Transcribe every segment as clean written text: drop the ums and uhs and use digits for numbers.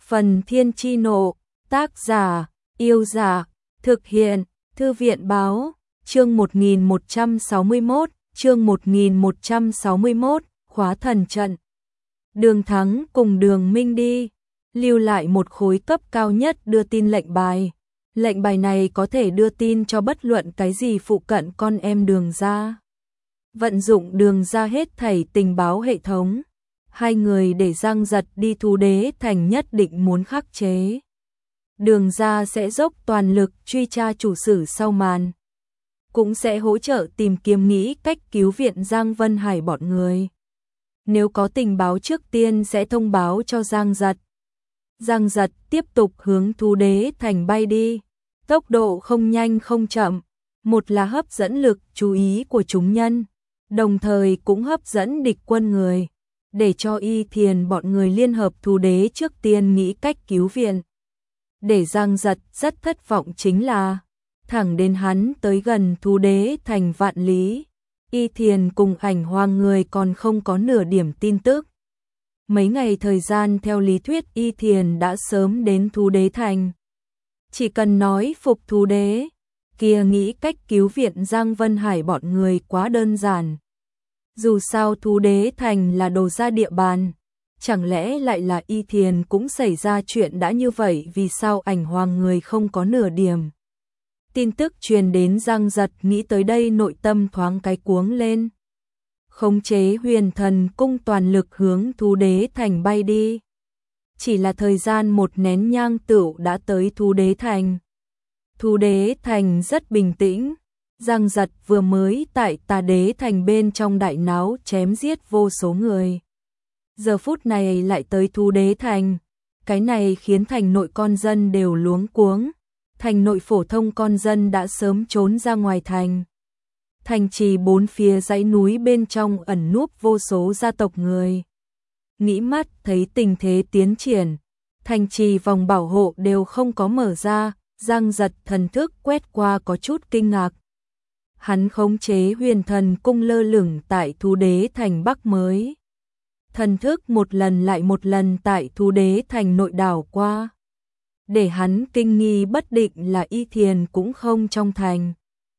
Phần Thiên Chi Nộ, tác giả, Yêu Giả, thực hiện, Thư viện Báo, chương 1161, khóa thần trận. Đường Thắng cùng Đường Minh đi, lưu lại một khối cấp cao nhất đưa tin lệnh bài. Lệnh bài này có thể đưa tin cho bất luận cái gì phụ cận con em Đường gia. Vận dụng Đường gia hết thảy tình báo hệ thống. Hai người để Giang Giật đi Thú Đế Thành nhất định muốn khắc chế. Đường gia sẽ dốc toàn lực truy tra chủ sử sau màn. Cũng sẽ hỗ trợ tìm kiếm nghĩ cách cứu viện Giang Vân Hải bọn người. Nếu có tình báo trước tiên sẽ thông báo cho Giang Giật. Giang Giật tiếp tục hướng Thú Đế Thành bay đi. Tốc độ không nhanh không chậm. Một là hấp dẫn lực chú ý của chúng nhân. Đồng thời cũng hấp dẫn địch quân người. Để cho Y Thiền bọn người liên hợp Thú Đế trước tiên nghĩ cách cứu viện. Để Giang Giật rất thất vọng chính là thẳng đến hắn tới gần Thú Đế Thành vạn lý, Y Thiền cùng Ảnh Hoàng người còn không có nửa điểm tin tức. Mấy ngày thời gian theo lý thuyết Y Thiền đã sớm đến Thú Đế Thành. Chỉ cần nói phục Thú Đế, kia nghĩ cách cứu viện Giang Vân Hải bọn người quá đơn giản. Dù sao Thú Đế Thành là đồ ra địa bàn, chẳng lẽ lại là Y Thiền cũng xảy ra chuyện đã như vậy, vì sao Ảnh Hoàng người không có nửa điểm. Tin tức truyền đến Giang Giật, nghĩ tới đây nội tâm thoáng cái cuống lên. Khống chế Huyền Thần cung toàn lực hướng Thú Đế Thành bay đi. Chỉ là thời gian một nén nhang tựu đã tới Thú Đế Thành. Thú Đế Thành rất bình tĩnh. Giang Giật vừa mới tại Tà Đế Thành bên trong đại náo chém giết vô số người. Giờ phút này lại tới Thú Đế Thành. Cái này khiến thành nội con dân đều luống cuống. Thành nội phổ thông con dân đã sớm trốn ra ngoài thành. Thành trì bốn phía dãy núi bên trong ẩn núp vô số gia tộc người. Nghĩ mắt thấy tình thế tiến triển. Thành trì vòng bảo hộ đều không có mở ra. Giang Giật thần thức quét qua có chút kinh ngạc. Hắn khống chế Huyền Thần cung lơ lửng tại Thú Đế Thành Bắc mới. Thần thức một lần lại một lần tại Thú Đế Thành nội đảo qua. Để hắn kinh nghi bất định là Y Thiền cũng không trong thành.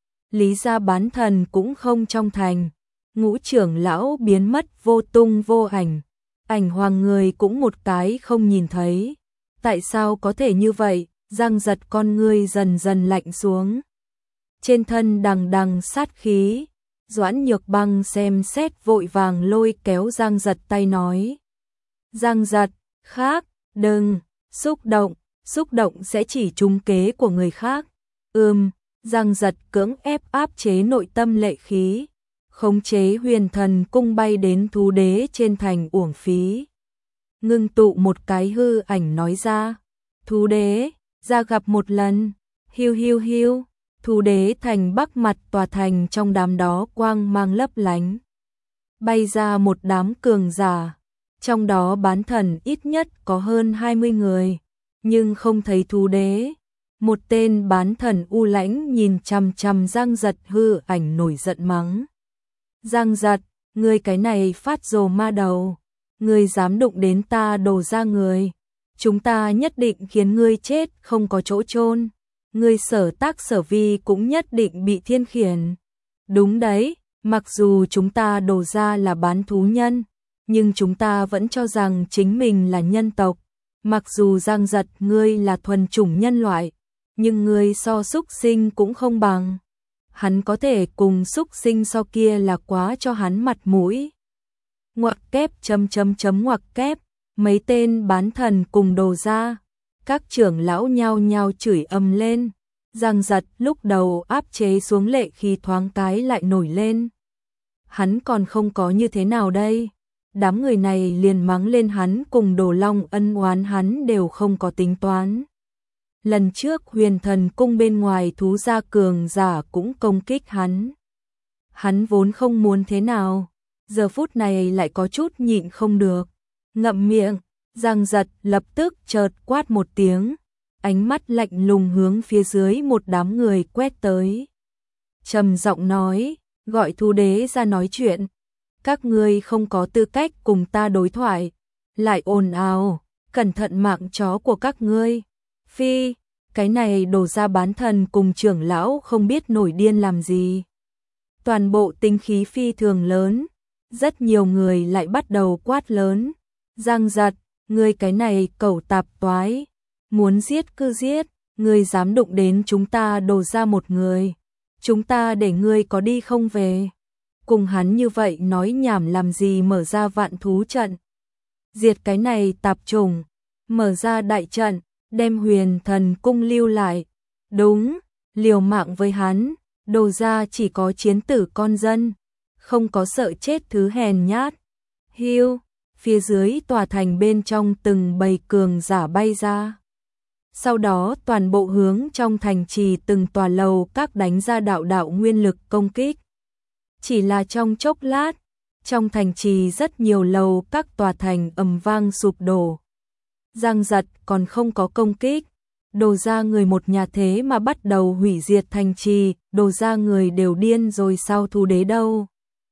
Lý gia bán thần cũng không trong thành. Ngũ trưởng lão biến mất vô tung vô ảnh. Ảnh Hoàng người cũng một cái không nhìn thấy. Tại sao có thể như vậy? Giang Giật con ngươi dần dần lạnh xuống. Trên thân đằng đằng sát khí. Doãn Nhược Băng xem xét vội vàng lôi kéo Giang Giật tay nói. Giang Giật, khác, đừng, xúc động sẽ chỉ trúng kế của người khác. Giang Giật cưỡng ép áp chế nội tâm lệ khí. Khống chế Huyền Thần cung bay đến Thú Đế trên thành uổng phí. Ngưng tụ một cái hư ảnh nói ra. Thú Đế, ra gặp một lần, hiu hiu hiu. Thú Đế Thành Bắc mặt tòa thành trong đám đó quang mang lấp lánh. Bay ra một đám cường giả, trong đó bán thần ít nhất có hơn 20 người, nhưng không thấy Thú Đế. Một tên bán thần u lãnh nhìn chằm chằm Giang Giật hư ảnh nổi giận mắng. Giang Giật, ngươi cái này phát rồ ma đầu, ngươi dám đụng đến ta đồ ra người. Chúng ta nhất định khiến ngươi chết không có chỗ chôn. Ngươi sở tác sở vi cũng nhất định bị thiên khiển. Đúng đấy, mặc dù chúng ta đồ ra là bán thú nhân, nhưng chúng ta vẫn cho rằng chính mình là nhân tộc. Mặc dù Giang Giật ngươi là thuần chủng nhân loại, nhưng ngươi so súc sinh cũng không bằng. Hắn có thể cùng súc sinh so kia là quá cho hắn mặt mũi. Ngoặc kép ngoặc kép, mấy tên bán thần cùng đồ ra. Các trưởng lão nhao nhao chửi ầm lên. Giang Giật lúc đầu áp chế xuống lệ khi thoáng cái lại nổi lên. Hắn còn không có như thế nào đây? Đám người này liền mắng lên hắn cùng Đồ Long ân oán hắn đều không có tính toán. Lần trước Huyền Thần cung bên ngoài thú gia cường giả cũng công kích hắn. Hắn vốn không muốn thế nào, giờ phút này lại có chút nhịn không được. Ngậm miệng. Giang Giật lập tức chợt quát một tiếng, ánh mắt lạnh lùng hướng phía dưới một đám người quét tới. Trầm giọng nói, gọi Thú Đế ra nói chuyện. Các ngươi không có tư cách cùng ta đối thoại. Lại ồn ào, cẩn thận mạng chó của các ngươi. Phi, cái này đổ ra bán thần cùng trưởng lão không biết nổi điên làm gì. Toàn bộ tính khí phi thường lớn, rất nhiều người lại bắt đầu quát lớn. Giang Giật, ngươi cái này cẩu tạp toái, muốn giết cứ giết, ngươi dám đụng đến chúng ta đổ ra một người. Chúng ta để ngươi có đi không về. Cùng hắn như vậy nói nhảm làm gì, mở ra vạn thú trận. Diệt cái này tạp chủng, mở ra đại trận, đem Huyền Thần Cung lưu lại. Đúng, liều mạng với hắn, đồ ra chỉ có chiến tử con dân, không có sợ chết thứ hèn nhát. Hiu, phía dưới tòa thành bên trong từng bầy cường giả bay ra. Sau đó toàn bộ hướng trong thành trì từng tòa lầu các đánh ra đạo đạo nguyên lực công kích. Chỉ là trong chốc lát, trong thành trì rất nhiều lầu các tòa thành ầm vang sụp đổ. Giang Giật còn không có công kích, đồ ra người một nhà thế mà bắt đầu hủy diệt thành trì, đồ ra người đều điên rồi sao, thú đế đâu.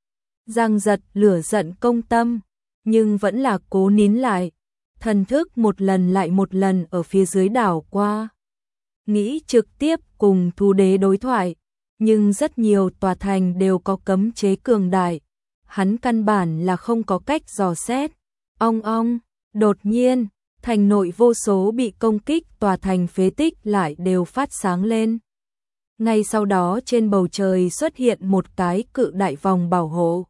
Giang Giật lửa giận công tâm, nhưng vẫn là cố nín lại, thần thức một lần lại một lần ở phía dưới đảo qua. Nghĩ trực tiếp cùng thú đế đối thoại, nhưng rất nhiều tòa thành đều có cấm chế cường đại, hắn căn bản là không có cách dò xét. Ong ong, đột nhiên, thành nội vô số bị công kích tòa thành phế tích lại đều phát sáng lên. Ngay sau đó trên bầu trời xuất hiện một cái cự đại vòng bảo hộ,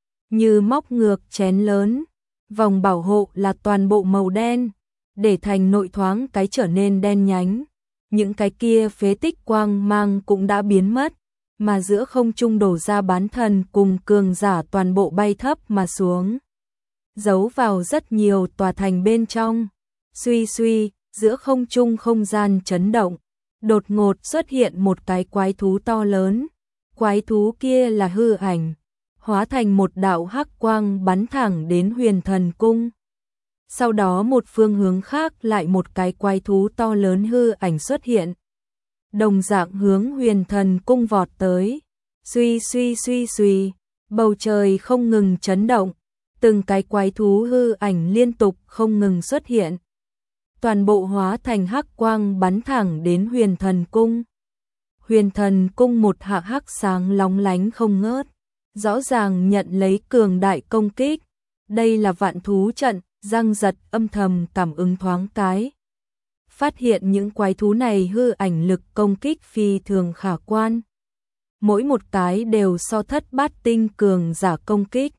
như móc ngược chén lớn. Vòng bảo hộ là toàn bộ màu đen, để thành nội thoáng cái trở nên đen nhánh. Những cái kia phế tích quang mang cũng đã biến mất, mà giữa không trung đổ ra bán thần cùng cường giả toàn bộ bay thấp mà xuống, giấu vào rất nhiều tòa thành bên trong. Suy suy, giữa không trung không gian chấn động, đột ngột xuất hiện một cái quái thú to lớn. Quái thú kia là hư ảnh, hóa thành một đạo hắc quang bắn thẳng đến Huyền Thần Cung. Sau đó một phương hướng khác lại một cái quái thú to lớn hư ảnh xuất hiện, đồng dạng hướng Huyền Thần Cung vọt tới. Suy suy suy suy, bầu trời không ngừng chấn động, từng cái quái thú hư ảnh liên tục không ngừng xuất hiện. Toàn bộ hóa thành hắc quang bắn thẳng đến Huyền Thần Cung. Huyền Thần Cung một hạ hắc sáng lóng lánh không ngớt, rõ ràng nhận lấy cường đại công kích. Đây là vạn thú trận. Giang Giật âm thầm cảm ứng thoáng cái, phát hiện những quái thú này hư ảnh lực công kích phi thường khả quan, mỗi một cái đều so thất bát tinh cường giả công kích.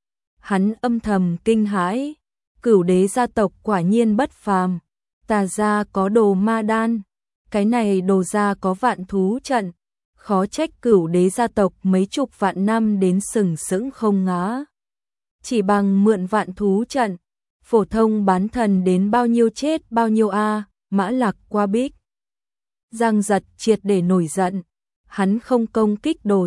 Hắn âm thầm kinh hãi, Cửu đế gia tộc quả nhiên bất phàm, Tà gia có đồ ma đan, cái này đồ gia có vạn thú trận, khó trách Cửu đế gia tộc mấy chục vạn năm đến sừng sững không ngã. Chỉ bằng mượn vạn thú trận, phổ thông bán thần đến bao nhiêu chết bao nhiêu a. Mã Lạc qua bích. Giang Giật triệt để nổi giận, hắn không công kích đồ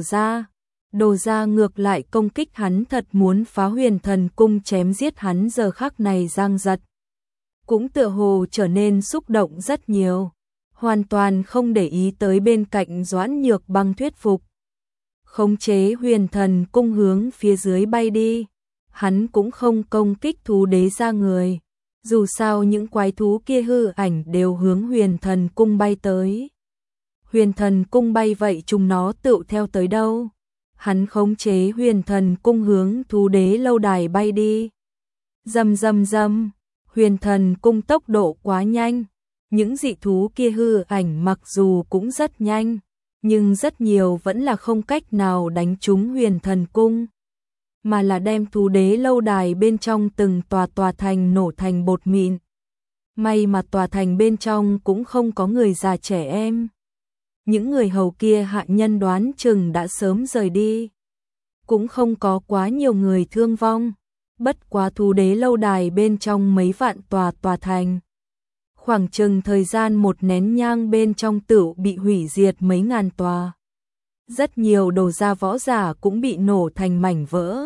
gia ngược lại công kích hắn, thật muốn phá Huyền Thần Cung chém giết hắn. Giờ khắc này Giang Giật cũng tựa hồ trở nên xúc động rất nhiều, hoàn toàn không để ý tới bên cạnh Doãn Nhược Băng thuyết phục, khống chế Huyền Thần Cung hướng phía dưới bay đi. Hắn cũng không công kích thú đế gia người, dù sao những quái thú kia hư ảnh đều hướng Huyền Thần Cung bay tới. Huyền Thần Cung bay vậy chúng nó tựu theo tới đâu. Hắn khống chế Huyền Thần Cung hướng thú đế lâu đài bay đi. Rầm rầm rầm, Huyền Thần Cung tốc độ quá nhanh, những dị thú kia hư ảnh mặc dù cũng rất nhanh, nhưng rất nhiều vẫn là không cách nào đánh trúng Huyền Thần Cung, mà là đem thú đế lâu đài bên trong từng tòa thành nổ thành bột mịn. May mà tòa thành bên trong cũng không có người già trẻ em. Những người hầu kia hạ nhân đoán chừng đã sớm rời đi. Cũng không có quá nhiều người thương vong. Bất quá thú đế lâu đài bên trong mấy vạn tòa thành. Khoảng chừng thời gian một nén nhang bên trong tựu bị hủy diệt mấy ngàn tòa. Rất nhiều đồ gia võ giả cũng bị nổ thành mảnh vỡ.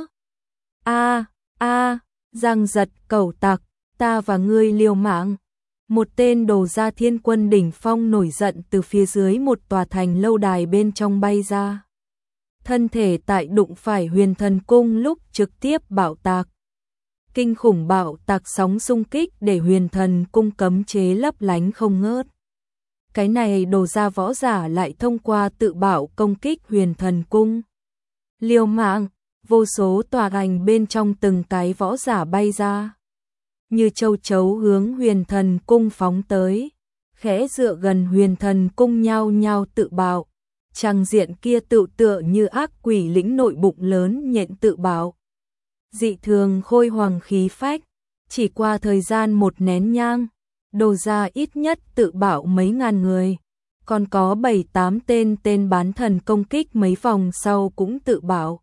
Giang Giật, cẩu tặc, ta và ngươi liều mạng. Một tên đồ gia thiên quân đỉnh phong nổi giận từ phía dưới một tòa thành lâu đài bên trong bay ra. Thân thể tại đụng phải Huyền Thần Cung lúc trực tiếp bạo tạc. Kinh khủng bạo tạc sóng xung kích để Huyền Thần Cung cấm chế lấp lánh không ngớt. Cái này Đồ gia võ giả lại thông qua tự bạo công kích Huyền Thần Cung. Liều mạng, vô số tòa ảnh bên trong từng cái võ giả bay ra. Như châu chấu hướng Huyền Thần Cung phóng tới. Khẽ dựa gần Huyền Thần Cung nhao nhao tự bạo. Trang diện kia tựa như ác quỷ lĩnh nội bụng lớn nhện tự bạo. Dị thường khôi hoàng khí phách. Chỉ qua thời gian một nén nhang, Đồ gia ít nhất tự bạo mấy ngàn người. Còn có 7-8 tên bán thần công kích mấy vòng sau cũng tự bạo.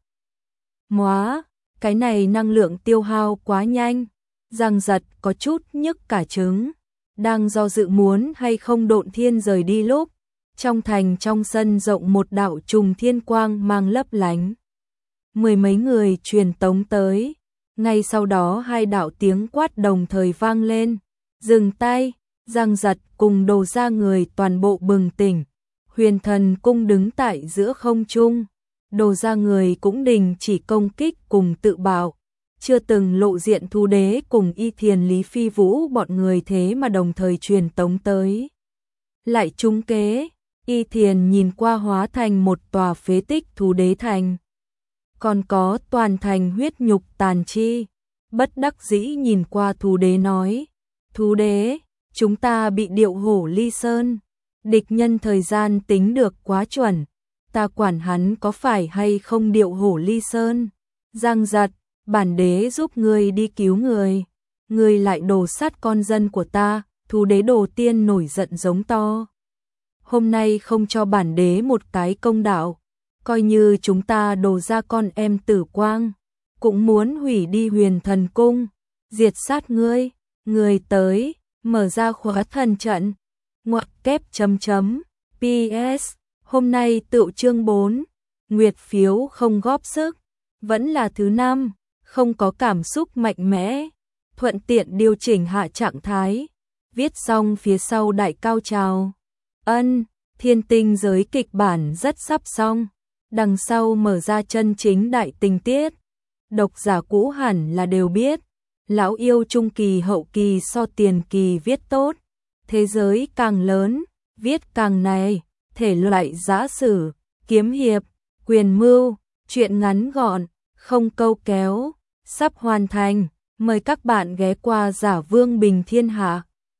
Móa, cái này năng lượng tiêu hao quá nhanh. Giang giật có chút nhức cả trứng. Đang do dự muốn hay không độn thiên rời đi lúc. Trong thành trong sân rộng một đạo trùng thiên quang mang lấp lánh. 10 mấy người truyền tống tới. Ngay sau đó 2 đạo tiếng quát đồng thời vang lên. Dừng tay, Giang giật cùng Đồ gia người toàn bộ bừng tỉnh. Huyền Thần Cung đứng tại giữa không trung. Đồ gia người cũng đình chỉ công kích cùng tự bạo. Chưa từng lộ diện Thú Đế cùng Y Thiền Lý Phi Vũ bọn người thế mà đồng thời truyền tống tới. Lại trúng kế, Y Thiền nhìn qua hóa thành một tòa phế tích Thú Đế thành. Còn có toàn thành huyết nhục tàn chi. Bất đắc dĩ nhìn qua Thú Đế nói. Thú Đế, chúng ta bị điệu hổ ly sơn. Địch nhân thời gian tính được quá chuẩn. Ta quản hắn có phải hay không điệu hổ ly sơn. Giang giật, bản đế giúp ngươi đi cứu người. Ngươi lại đổ sát con dân của ta. Thú Đế Đồ Tiên nổi giận giống to. Hôm nay không cho bản đế một cái công đạo. Coi như chúng ta Đồ ra con em Tử Quang. Cũng muốn hủy đi Huyền Thần Cung. Diệt sát ngươi. Người tới, mở ra khóa thần trận. Ngoặc kép chấm chấm. PS, hôm nay tựu chương 4. Nguyệt phiếu không góp sức. Vẫn là thứ 5, không có cảm xúc mạnh mẽ. Thuận tiện điều chỉnh hạ trạng thái. Viết xong phía sau đại cao trào. Thiên tinh giới kịch bản rất sắp xong. Đằng sau mở ra chân chính đại tình tiết. Độc giả cũ hẳn là đều biết. Lão yêu trung kỳ hậu kỳ so tiền kỳ viết tốt. Thế giới càng lớn, viết càng này. Thể loại giã sử, kiếm hiệp, quyền mưu, truyện ngắn gọn, không câu kéo. Sắp hoàn thành. Mời các bạn ghé qua Giả Vương Bình Thiên Hạ.